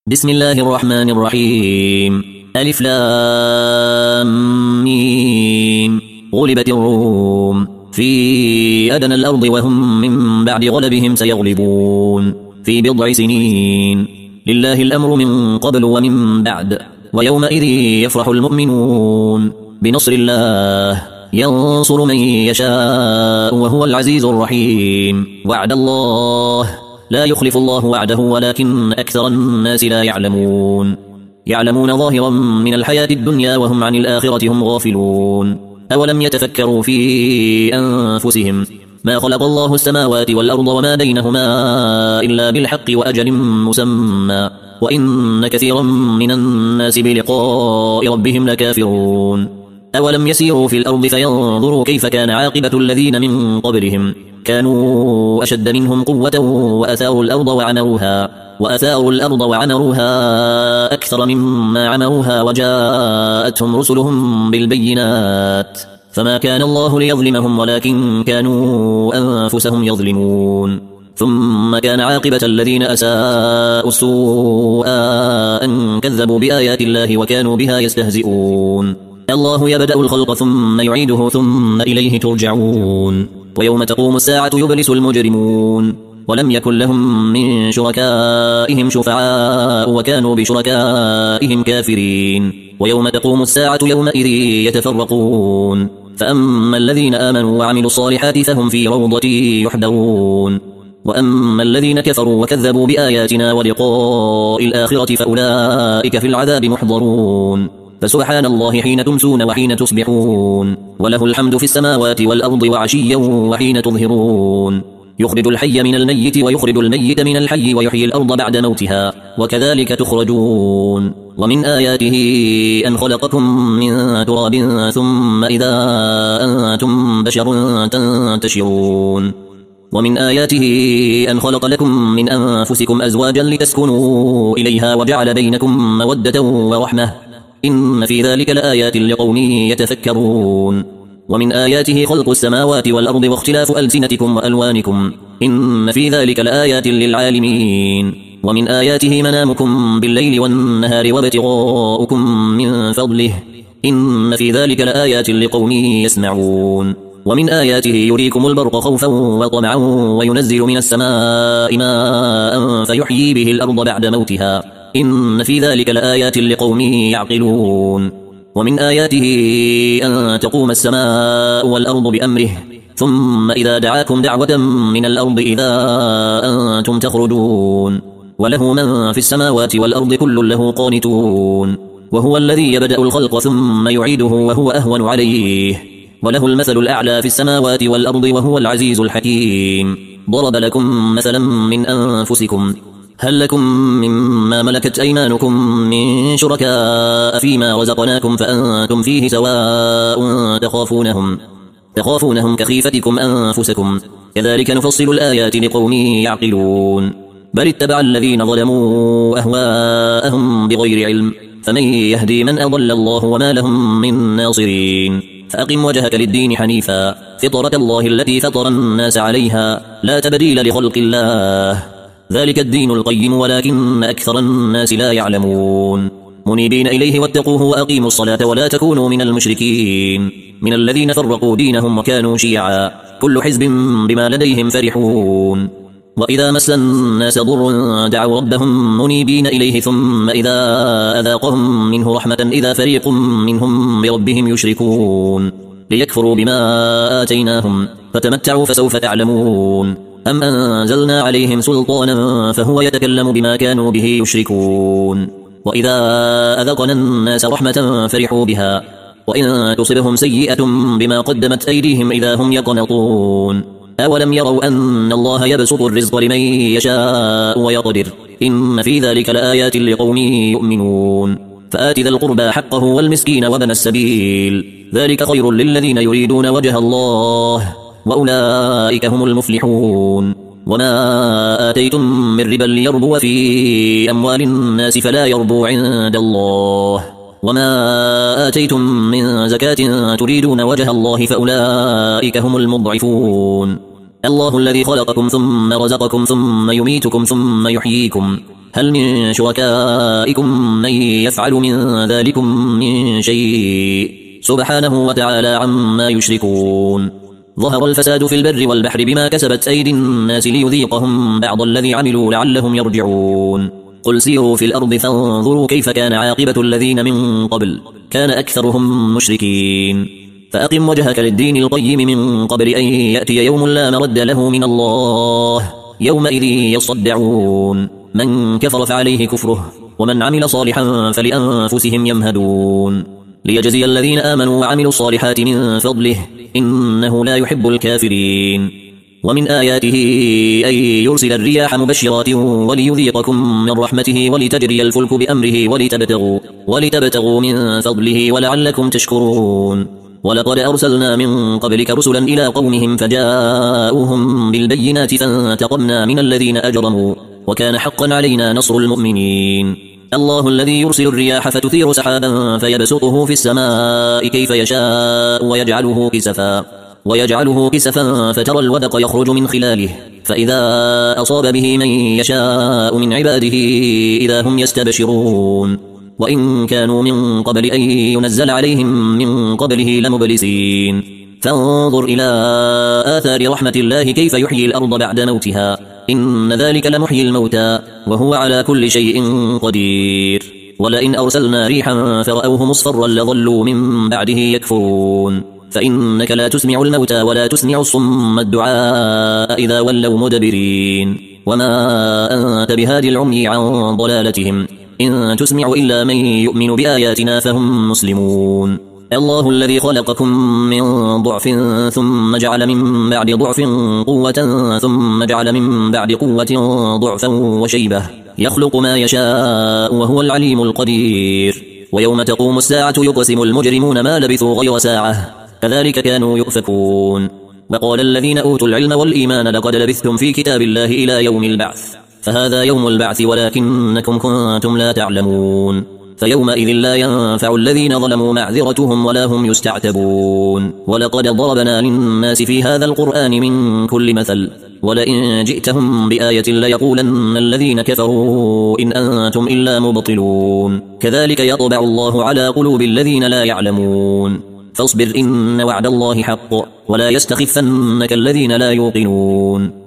بسم الله الرحمن الرحيم. ألف لام ميم. غلبت الروم في أدنى الأرض وهم من بعد غلبهم سيغلبون في بضع سنين. لله الأمر من قبل ومن بعد، ويومئذ يفرح المؤمنون بنصر الله ينصر من يشاء وهو العزيز الرحيم. وعد الله لا يخلف الله وعده ولكن أكثر الناس لا يعلمون. يعلمون ظاهرا من الحياة الدنيا وهم عن الآخرة هم غافلون. أولم يتفكروا في أنفسهم ما خلق الله السماوات والأرض وما بينهما إلا بالحق وأجل مسمى وإن كثيرا من الناس بلقاء ربهم لكافرون. أولم يسيروا في الأرض فينظروا كيف كان عاقبة الذين من قبلهم كانوا أشد منهم قوة وأثاروا الأرض وعمروها أكثر مما عمروها وجاءتهم رسلهم بالبينات فما كان الله ليظلمهم ولكن كانوا أنفسهم يظلمون. ثم كان عاقبة الذين أساءوا السوء أن كذبوا بآيات الله وكانوا بها يستهزئون. الله يبدأ الخلق ثم يعيده ثم إليه ترجعون. ويوم تقوم الساعة يبلس المجرمون ولم يكن لهم من شركائهم شفعاء وكانوا بشركائهم كافرين. ويوم تقوم الساعة يومئذ يتفرقون فأما الذين آمنوا وعملوا الصالحات فهم في روضة يحبرون وأما الذين كفروا وكذبوا بآياتنا ولقاء الآخرة فأولئك في العذاب محضرون. فسبحان الله حين تمسون وحين تصبحون وله الحمد في السماوات والأرض وعشيا وحين تظهرون. يخرج الحي من الميت ويخرج الميت من الحي ويحيي الأرض بعد موتها وكذلك تخرجون. ومن آياته أن خلقكم من تراب ثم إذا أنتم بشر تنتشرون. ومن آياته أن خلق لكم من أنفسكم أزواجا لتسكنوا إليها وجعل بينكم مودة ورحمة إن في ذلك لآيات لقوم يتفكرون. ومن آياته خلق السماوات والأرض واختلاف ألسنتكم وألوانكم إن في ذلك لآيات للعالمين. ومن آياته منامكم بالليل والنهار وابتغاؤكم من فضله إن في ذلك لآيات لقوم يسمعون. ومن آياته يريكم البرق خوفا وطمعا وينزل من السماء ماء فيحيي به الأرض بعد موتها إن في ذلك لآيات لقوم يعقلون. ومن آياته أن تقوم السماء والأرض بأمره ثم إذا دعاكم دعوة من الأرض إذا أنتم تخرجون. وله من في السماوات والأرض كل له قانتون. وهو الذي يبدأ الخلق ثم يعيده وهو أهون عليه وله المثل الأعلى في السماوات والأرض وهو العزيز الحكيم. ضرب لكم مثلا من أنفسكم هل لكم مما ملكت أيمانكم من شركاء فيما رزقناكم فأنتم فيه سواء تخافونهم كخيفتكم أنفسكم كذلك نفصل الآيات لقوم يعقلون. بل اتبع الذين ظلموا أهواءهم بغير علم فمن يهدي من أضل الله وما لهم من ناصرين. فأقم وجهك للدين حنيفا فطرة الله التي فطر الناس عليها لا تبديل لخلق الله ذلك الدين القيم ولكن أكثر الناس لا يعلمون. منيبين إليه واتقوه وأقيموا الصلاة ولا تكونوا من المشركين من الذين فرقوا دينهم وكانوا شيعا كل حزب بما لديهم فرحون. وإذا مس الناس ضر دعوا ربهم منيبين إليه ثم إذا أذاقهم منه رحمة إذا فريق منهم بربهم يشركون ليكفروا بما آتيناهم فتمتعوا فسوف تعلمون. أم أنزلنا عليهم سلطانا فهو يتكلم بما كانوا به يشركون. وإذا أذقنا الناس رحمة فرحوا بها وإن تصبهم سيئة بما قدمت أيديهم إذا هم يقنطون. أولم يروا أن الله يبسط الرزق لمن يشاء ويقدر إن في ذلك لآيات لقوم يؤمنون. فآت ذا القربى حقه والمسكين وابن السبيل ذلك خير للذين يريدون وجه الله وأولئك هم المفلحون. وما آتيتم من ربا ليربو في أموال الناس فلا يربو عند الله وما آتيتم من زكاة تريدون وجه الله فأولئك هم المضعفون. الله الذي خلقكم ثم رزقكم ثم يميتكم ثم يحييكم هل من شركائكم من يفعل من ذلكم من شيء سبحانه وتعالى عما يشركون ظهر الفساد في البر والبحر بما كسبت أيدي الناس ليذيقهم بعض الذي عملوا لعلهم يرجعون قل سيروا في الأرض فانظروا كيف كان عاقبة الذين من قبل كان أكثرهم مشركين فأقم وجهك للدين القيم من قبل أن يأتي يوم لا مرد له من الله يومئذ يصدعون من كفر فعليه كفره ومن عمل صالحا فلأنفسهم يمهدون ليجزي الذين آمنوا وعملوا الصالحات من فضله إنه لا يحب الكافرين ومن آياته أن يرسل الرياح مبشرات وليذيقكم من رحمته ولتجري الفلك بأمره ولتبتغوا من فضله ولعلكم تشكرون ولقد أرسلنا من قبلك رسلا إلى قومهم فجاءوهم بالبينات فانتقمنا من الذين أجرموا وكان حقا علينا نصر المؤمنين الله الذي يرسل الرياح فتثير سحابا فيبسطه في السماء كيف يشاء ويجعله كسفا فترى الودق يخرج من خلاله فإذا أصاب به من يشاء من عباده إذا هم يستبشرون وإن كانوا من قبل أن ينزل عليهم من قبله لمبلسين فانظر إلى آثار رحمة الله كيف يحيي الأرض بعد موتها إن ذلك لمحيي الموتى وهو على كل شيء قدير ولئن أرسلنا ريحا فرأوه مصفرا لظلوا من بعده يكفرون فإنك لا تسمع الموتى ولا تسمع الصم الدعاء إذا ولوا مدبرين وما أنت بهادي العمي عن ضلالتهم إن تسمع إلا من يؤمن بآياتنا فهم مسلمون الله الذي خلقكم من ضعف ثم جعل من بعد ضعف قوة ثم جعل من بعد قوة ضعفا وشيبة يخلق ما يشاء وهو العليم القدير ويوم تقوم الساعة يقسم المجرمون ما لبثوا غير ساعة كذلك كانوا يؤفكون وقال الذين أوتوا العلم والإيمان لقد لبثتم في كتاب الله إلى يوم البعث فهذا يوم البعث ولكنكم كنتم لا تعلمون فيومئذ لا ينفع الذين ظلموا معذرتهم ولا هم يستعتبون ولقد ضربنا للناس في هذا القرآن من كل مثل ولئن جئتهم بآية ليقولن الذين كفروا إن أنتم إلا مبطلون كذلك يطبع الله على قلوب الذين لا يعلمون فاصبر إن وعد الله حق ولا يستخفنك الذين لا يوقنون